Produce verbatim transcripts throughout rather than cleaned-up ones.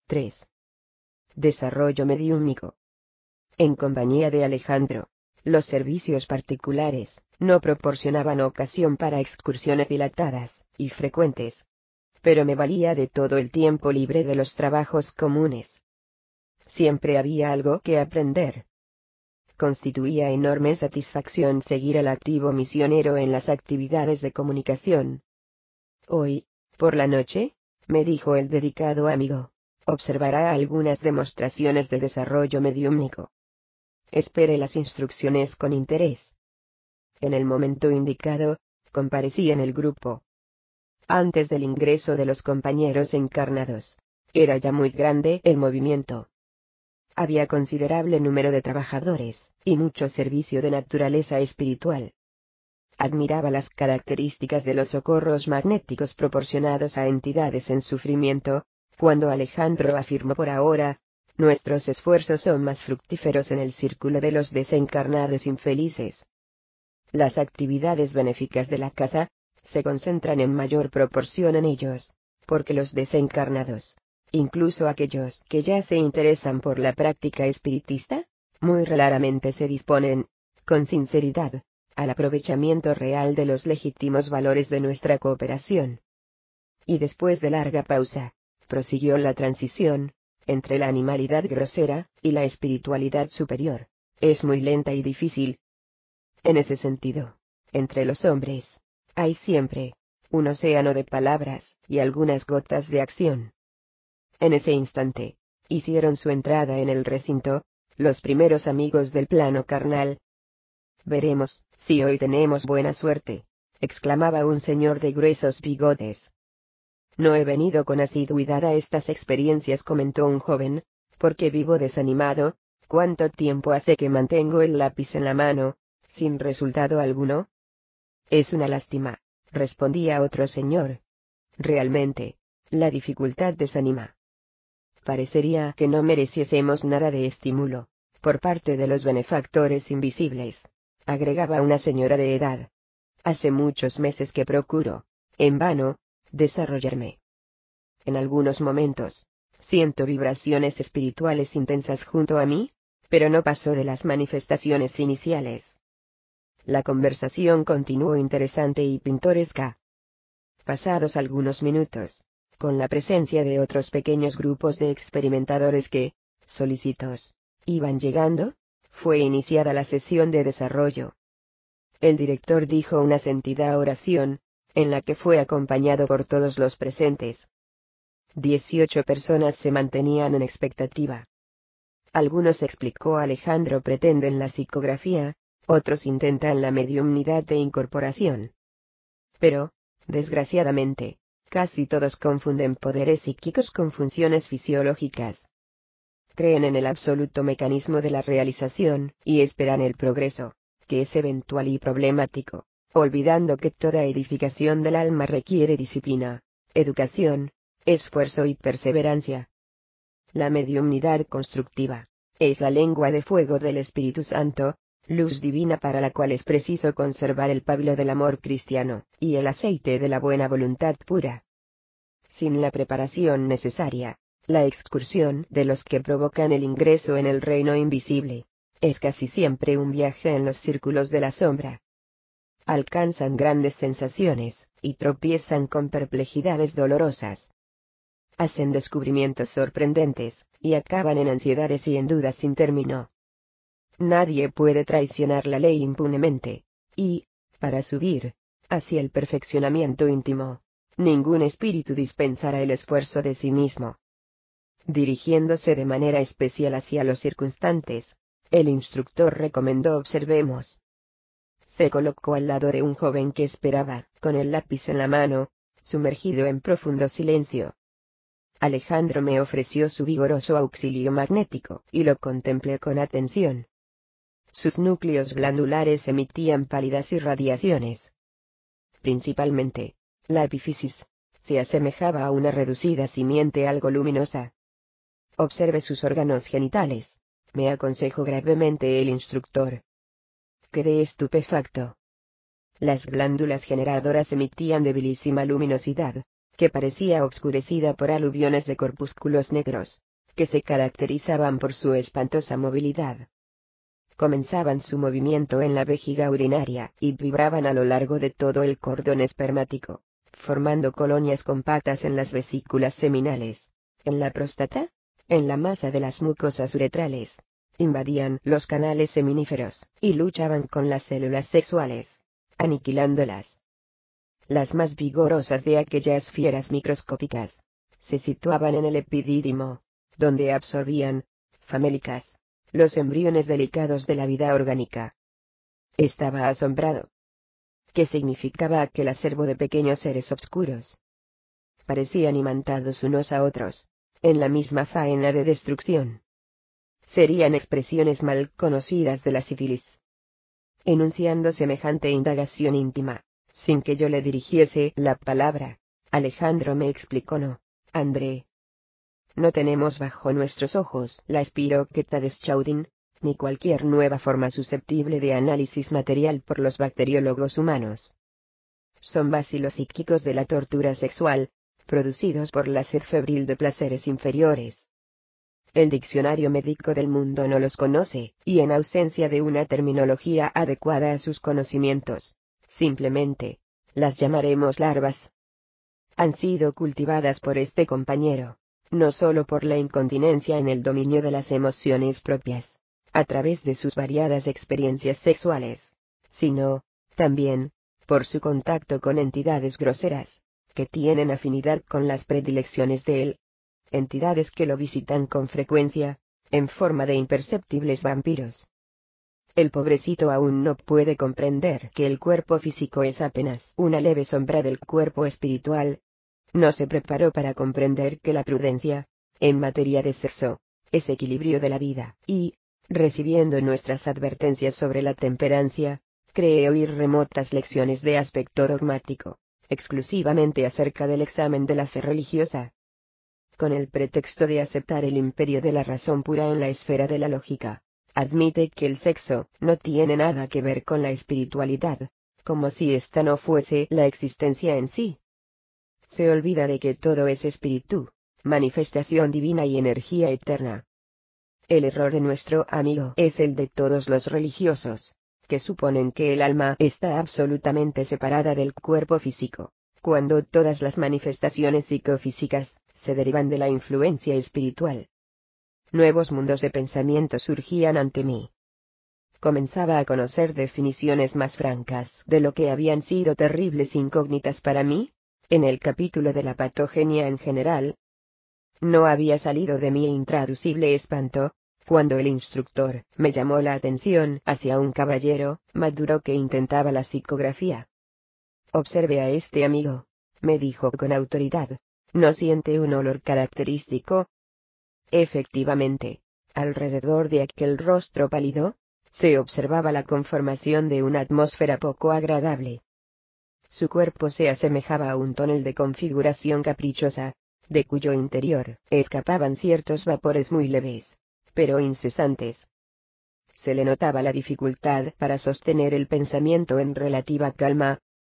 tres. Desarrollo mediúmnico. En compañía de Alejandro, los servicios particulares no proporcionaban ocasión para excursiones dilatadas y frecuentes, pero me valía de todo el tiempo libre de los trabajos comunes. Siempre había algo que aprender. Constituía enorme satisfacción seguir al activo misionero en las actividades de comunicación. Hoy, por la noche, me dijo el dedicado amigo, observará algunas demostraciones de desarrollo mediúmnico. Espere las instrucciones con interés. En el momento indicado, comparecí en el grupo. Antes del ingreso de los compañeros encarnados, era ya muy grande el movimiento. Había considerable número de trabajadores, y mucho servicio de naturaleza espiritual. Admiraba las características de los socorros magnéticos proporcionados a entidades en sufrimiento, cuando Alejandro afirmó por ahora, nuestros esfuerzos son más fructíferos en el círculo de los desencarnados infelices. Las actividades benéficas de la casa, se concentran en mayor proporción en ellos, porque los desencarnados, incluso aquellos que ya se interesan por la práctica espiritista, muy raramente se disponen, con sinceridad, al aprovechamiento real de los legítimos valores de nuestra cooperación. Y después de larga pausa, prosiguió la transición, entre la animalidad grosera, y la espiritualidad superior, es muy lenta y difícil. En ese sentido, entre los hombres, hay siempre, un océano de palabras, y algunas gotas de acción. En ese instante, hicieron su entrada en el recinto, los primeros amigos del plano carnal. Veremos, si hoy tenemos buena suerte, exclamaba un señor de gruesos bigotes. No he venido con asiduidad a estas experiencias, comentó un joven, porque vivo desanimado. ¿Cuánto tiempo hace que mantengo el lápiz en la mano, sin resultado alguno? Es una lástima, respondía otro señor. Realmente, la dificultad desanima. Parecería que no mereciésemos nada de estímulo, por parte de los benefactores invisibles, agregaba una señora de edad. Hace muchos meses que procuro, en vano, desarrollarme. En algunos momentos, siento vibraciones espirituales intensas junto a mí, pero no paso de las manifestaciones iniciales. La conversación continuó interesante y pintoresca. Pasados algunos minutos, con la presencia de otros pequeños grupos de experimentadores que, solícitos, iban llegando, fue iniciada la sesión de desarrollo. El director dijo una sentida oración, en la que fue acompañado por todos los presentes. Dieciocho personas se mantenían en expectativa. Algunos, explicó Alejandro, pretenden la psicografía, otros intentan la mediumnidad de incorporación. Pero, desgraciadamente, casi todos confunden poderes psíquicos con funciones fisiológicas. Creen en el absoluto mecanismo de la realización, y esperan el progreso, que es eventual y problemático, olvidando que toda edificación del alma requiere disciplina, educación, esfuerzo y perseverancia. La mediumnidad constructiva es la lengua de fuego del Espíritu Santo, luz divina para la cual es preciso conservar el pábilo del amor cristiano, y el aceite de la buena voluntad pura. Sin la preparación necesaria, la excursión de los que provocan el ingreso en el reino invisible, es casi siempre un viaje en los círculos de la sombra. Alcanzan grandes sensaciones, y tropiezan con perplejidades dolorosas. Hacen descubrimientos sorprendentes, y acaban en ansiedades y en dudas sin término. Nadie puede traicionar la ley impunemente, y, para subir hacia el perfeccionamiento íntimo, ningún espíritu dispensará el esfuerzo de sí mismo. Dirigiéndose de manera especial hacia los circunstantes, el instructor recomendó observemos. Se colocó al lado de un joven que esperaba, con el lápiz en la mano, sumergido en profundo silencio. Alejandro me ofreció su vigoroso auxilio magnético, y lo contemplé con atención. Sus núcleos glandulares emitían pálidas irradiaciones. Principalmente, la epífisis se asemejaba a una reducida simiente algo luminosa. Observe sus órganos genitales, me aconsejó gravemente el instructor. Quedé estupefacto. Las glándulas generadoras emitían debilísima luminosidad, que parecía obscurecida por aluviones de corpúsculos negros, que se caracterizaban por su espantosa movilidad. Comenzaban su movimiento en la vejiga urinaria y vibraban a lo largo de todo el cordón espermático, formando colonias compactas en las vesículas seminales, en la próstata, en la masa de las mucosas uretrales. Invadían los canales seminíferos y luchaban con las células sexuales, aniquilándolas. Las más vigorosas de aquellas fieras microscópicas se situaban en el epidídimo, donde absorbían, famélicas, los embriones delicados de la vida orgánica. Estaba asombrado. ¿Qué significaba aquel acervo de pequeños seres oscuros? Parecían imantados unos a otros, en la misma faena de destrucción. Serían expresiones mal conocidas de la sífilis. Enunciando semejante indagación íntima, sin que yo le dirigiese la palabra, Alejandro me explicó: no, André. No tenemos bajo nuestros ojos la espiroqueta de Schaudinn, ni cualquier nueva forma susceptible de análisis material por los bacteriólogos humanos. Son vacilos psíquicos de la tortura sexual, producidos por la sed febril de placeres inferiores. El diccionario médico del mundo no los conoce, y en ausencia de una terminología adecuada a sus conocimientos, simplemente, las llamaremos larvas. Han sido cultivadas por este compañero, no solo por la incontinencia en el dominio de las emociones propias, a través de sus variadas experiencias sexuales, sino, también, por su contacto con entidades groseras, que tienen afinidad con las predilecciones de él. Entidades que lo visitan con frecuencia, en forma de imperceptibles vampiros. El pobrecito aún no puede comprender que el cuerpo físico es apenas una leve sombra del cuerpo espiritual. No se preparó para comprender que la prudencia, en materia de sexo, es equilibrio de la vida, y, recibiendo nuestras advertencias sobre la temperancia, cree oír remotas lecciones de aspecto dogmático, exclusivamente acerca del examen de la fe religiosa. Con el pretexto de aceptar el imperio de la razón pura en la esfera de la lógica, admite que el sexo no tiene nada que ver con la espiritualidad, como si ésta no fuese la existencia en sí. Se olvida de que todo es espíritu, manifestación divina y energía eterna. El error de nuestro amigo es el de todos los religiosos, que suponen que el alma está absolutamente separada del cuerpo físico, cuando todas las manifestaciones psicofísicas se derivan de la influencia espiritual. Nuevos mundos de pensamiento surgían ante mí. Comenzaba a conocer definiciones más francas de lo que habían sido terribles incógnitas para mí, en el capítulo de la patogenia en general. No había salido de mi intraducible espanto, cuando el instructor me llamó la atención hacia un caballero maduro que intentaba la psicografía. Observe a este amigo, me dijo con autoridad. ¿No siente un olor característico? Efectivamente, alrededor de aquel rostro pálido, se observaba la conformación de una atmósfera poco agradable. Su cuerpo se asemejaba a un tonel de configuración caprichosa, de cuyo interior escapaban ciertos vapores muy leves, pero incesantes. Se le notaba la dificultad para sostener el pensamiento en relativa calma.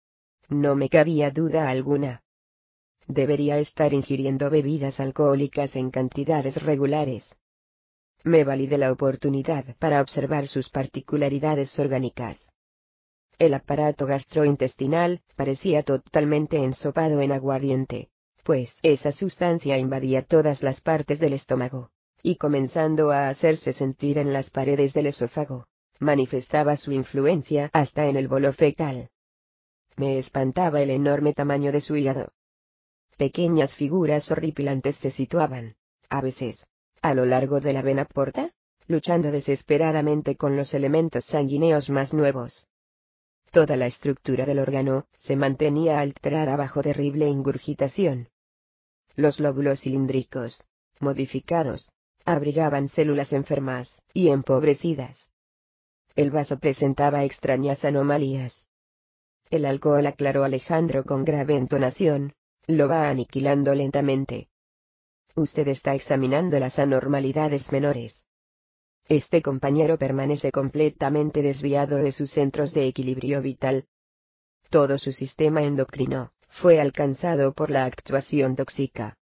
No me cabía duda alguna. Debería estar ingiriendo bebidas alcohólicas en cantidades regulares. Me valí de la oportunidad para observar sus particularidades orgánicas. El aparato gastrointestinal parecía totalmente ensopado en aguardiente, pues esa sustancia invadía todas las partes del estómago, y comenzando a hacerse sentir en las paredes del esófago, manifestaba su influencia hasta en el bolo fecal. Me espantaba el enorme tamaño de su hígado. Pequeñas figuras horripilantes se situaban, a veces, a lo largo de la vena porta, luchando desesperadamente con los elementos sanguíneos más nuevos. Toda la estructura del órgano se mantenía alterada bajo terrible ingurgitación. Los lóbulos cilíndricos, modificados, abrigaban células enfermas y empobrecidas. El vaso presentaba extrañas anomalías. El alcohol, aclaró Alejandro con grave entonación, lo va aniquilando lentamente. Usted está examinando las anormalidades menores. Este compañero permanece completamente desviado de sus centros de equilibrio vital. Todo su sistema endocrino fue alcanzado por la actuación tóxica.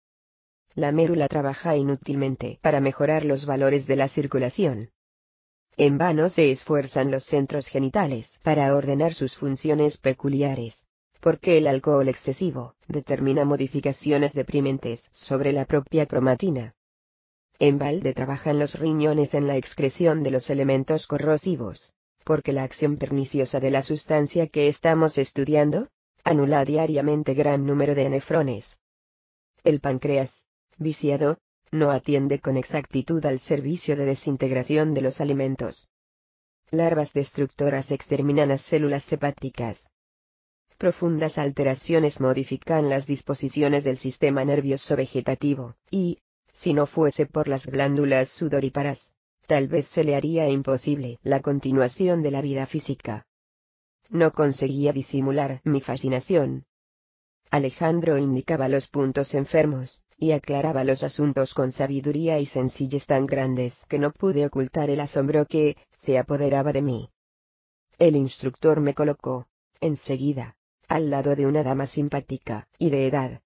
La médula trabaja inútilmente para mejorar los valores de la circulación. En vano se esfuerzan los centros genitales para ordenar sus funciones peculiares, porque el alcohol excesivo determina modificaciones deprimentes sobre la propia cromatina. En balde trabajan los riñones en la excreción de los elementos corrosivos, porque la acción perniciosa de la sustancia que estamos estudiando anula diariamente gran número de nefrones. El páncreas, viciado, no atiende con exactitud al servicio de desintegración de los alimentos. Larvas destructoras exterminan las células hepáticas. Profundas alteraciones modifican las disposiciones del sistema nervioso vegetativo, y, si no fuese por las glándulas sudoríparas, tal vez se le haría imposible la continuación de la vida física. No conseguía disimular mi fascinación. Alejandro indicaba los puntos enfermos, y aclaraba los asuntos con sabiduría y sencillez tan grandes que no pude ocultar el asombro que se apoderaba de mí. El instructor me colocó, enseguida, al lado de una dama simpática y de edad.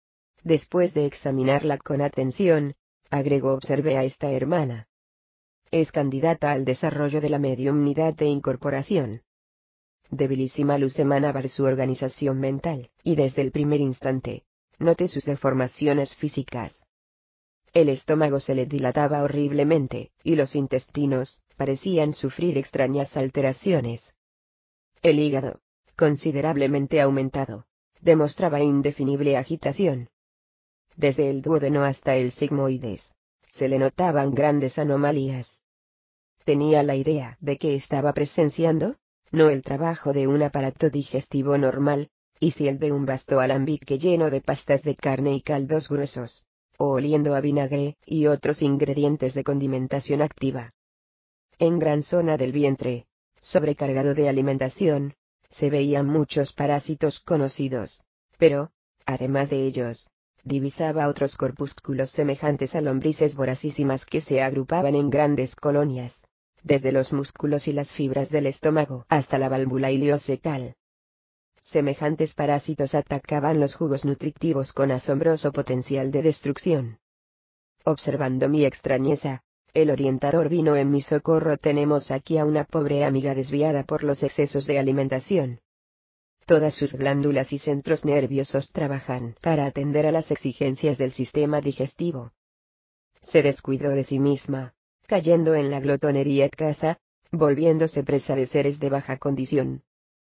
Después de examinarla con atención, agregó: observé a esta hermana. Es candidata al desarrollo de la mediumnidad de incorporación. Debilísima luz emanaba de su organización mental, y desde el primer instante, noté sus deformaciones físicas. El estómago se le dilataba horriblemente, y los intestinos parecían sufrir extrañas alteraciones. El hígado, considerablemente aumentado, demostraba indefinible agitación. Desde el duodeno hasta el sigmoides, se le notaban grandes anomalías. Tenía la idea de que estaba presenciando, no el trabajo de un aparato digestivo normal, y si el de un vasto alambique lleno de pastas de carne y caldos gruesos, o oliendo a vinagre y otros ingredientes de condimentación activa. En gran zona del vientre, sobrecargado de alimentación, se veían muchos parásitos conocidos, pero, además de ellos, divisaba otros corpúsculos semejantes a lombrices voracísimas que se agrupaban en grandes colonias, desde los músculos y las fibras del estómago hasta la válvula ileocecal. Semejantes parásitos atacaban los jugos nutritivos con asombroso potencial de destrucción. Observando mi extrañeza, el orientador vino en mi socorro. Tenemos aquí a una pobre amiga desviada por los excesos de alimentación. Todas sus glándulas y centros nerviosos trabajan para atender a las exigencias del sistema digestivo. Se descuidó de sí misma, cayendo en la glotonería escasa, volviéndose presa de seres de baja condición.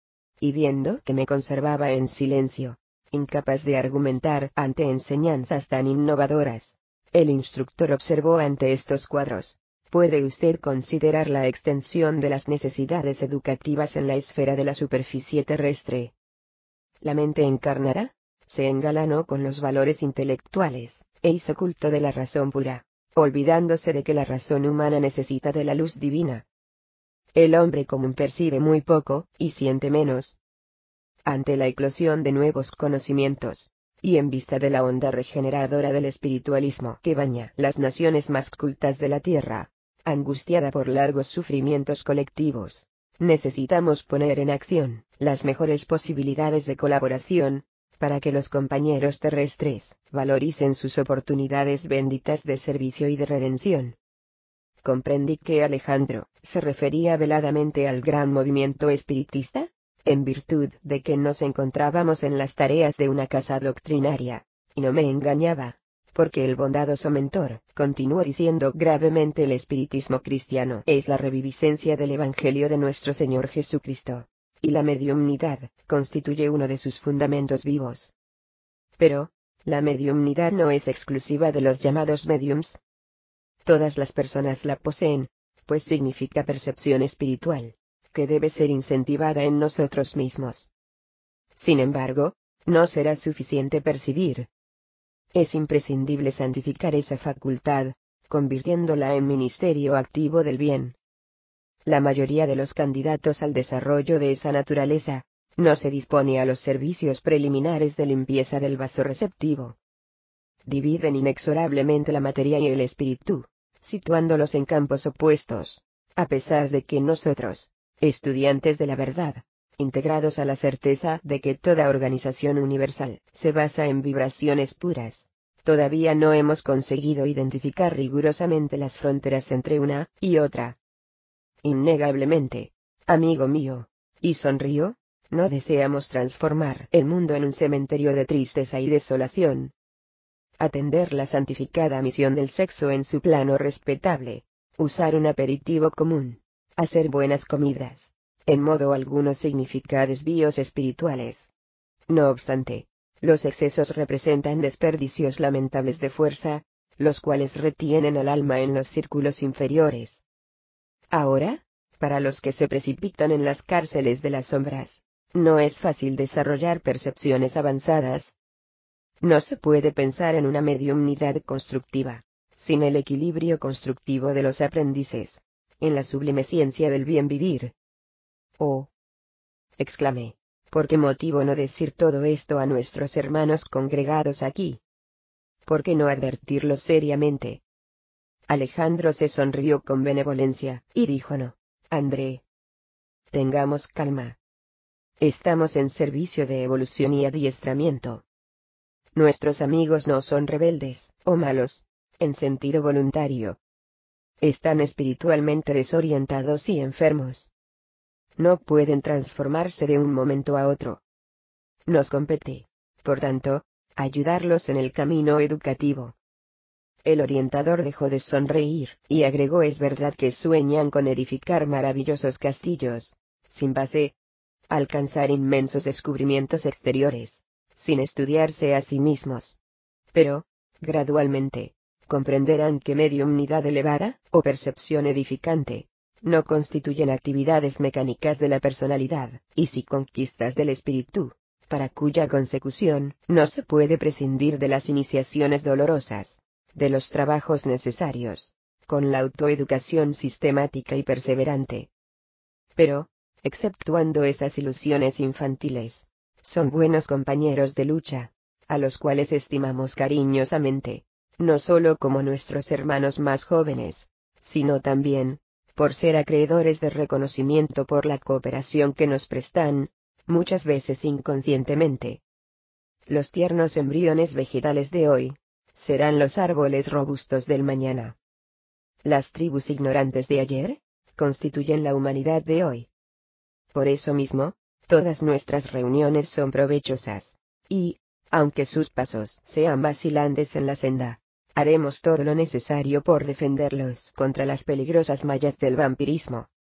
Y viendo que me conservaba en silencio, incapaz de argumentar ante enseñanzas tan innovadoras, el instructor observó: ante estos cuadros, puede usted considerar la extensión de las necesidades educativas en la esfera de la superficie terrestre. La mente encarnada se engalanó con los valores intelectuales, e hizo culto de la razón pura, olvidándose de que la razón humana necesita de la luz divina. El hombre común percibe muy poco, y siente menos. Ante la eclosión de nuevos conocimientos, y en vista de la onda regeneradora del espiritualismo que baña las naciones más cultas de la tierra, angustiada por largos sufrimientos colectivos, necesitamos poner en acción las mejores posibilidades de colaboración, para que los compañeros terrestres valoricen sus oportunidades benditas de servicio y de redención. Comprendí que Alejandro se refería veladamente al gran movimiento espiritista, en virtud de que nos encontrábamos en las tareas de una casa doctrinaria, y no me engañaba, porque el bondadoso mentor continuó diciendo gravemente: el espiritismo cristiano es la reviviscencia del Evangelio de nuestro Señor Jesucristo, y la mediumnidad constituye uno de sus fundamentos vivos. Pero, la mediumnidad no es exclusiva de los llamados mediums. Todas las personas la poseen, pues significa percepción espiritual, que debe ser incentivada en nosotros mismos. Sin embargo, no será suficiente percibir. Es imprescindible santificar esa facultad, convirtiéndola en ministerio activo del bien. La mayoría de los candidatos al desarrollo de esa naturaleza, no se dispone a los servicios preliminares de limpieza del vaso receptivo. Dividen inexorablemente la materia y el espíritu, situándolos en campos opuestos, a pesar de que nosotros, estudiantes de la verdad, integrados a la certeza de que toda organización universal se basa en vibraciones puras. Todavía no hemos conseguido identificar rigurosamente las fronteras entre una y otra. Innegablemente, amigo mío, y sonrío, no deseamos transformar el mundo en un cementerio de tristeza y desolación. Atender la santificada misión del sexo en su plano respetable, usar un aperitivo común, hacer buenas comidas, en modo alguno significa desvíos espirituales. No obstante, los excesos representan desperdicios lamentables de fuerza, los cuales retienen al alma en los círculos inferiores. Ahora, para los que se precipitan en las cárceles de las sombras, no es fácil desarrollar percepciones avanzadas. No se puede pensar en una mediumnidad constructiva, sin el equilibrio constructivo de los aprendices, en la sublime ciencia del bien vivir. Oh, exclamé, ¿por qué motivo no decir todo esto a nuestros hermanos congregados aquí? ¿Por qué no advertirlos seriamente? Alejandro se sonrió con benevolencia, y dijo: no, André. Tengamos calma. Estamos en servicio de evolución y adiestramiento. Nuestros amigos no son rebeldes, o malos, en sentido voluntario. Están espiritualmente desorientados y enfermos. No pueden transformarse de un momento a otro. Nos compete, por tanto, ayudarlos en el camino educativo. El orientador dejó de sonreír, y agregó: es verdad que sueñan con edificar maravillosos castillos, sin base, alcanzar inmensos descubrimientos exteriores, sin estudiarse a sí mismos. Pero, gradualmente, comprenderán que mediumnidad elevada, o percepción edificante, no constituyen actividades mecánicas de la personalidad, y sí conquistas del espíritu, para cuya consecución no se puede prescindir de las iniciaciones dolorosas, de los trabajos necesarios, con la autoeducación sistemática y perseverante. Pero, exceptuando esas ilusiones infantiles, son buenos compañeros de lucha, a los cuales estimamos cariñosamente, no solo como nuestros hermanos más jóvenes, sino también, por ser acreedores de reconocimiento por la cooperación que nos prestan, muchas veces inconscientemente. Los tiernos embriones vegetales de hoy, serán los árboles robustos del mañana. Las tribus ignorantes de ayer, constituyen la humanidad de hoy. Por eso mismo, todas nuestras reuniones son provechosas, y, aunque sus pasos sean vacilantes en la senda, haremos todo lo necesario por defenderlos contra las peligrosas mallas del vampirismo.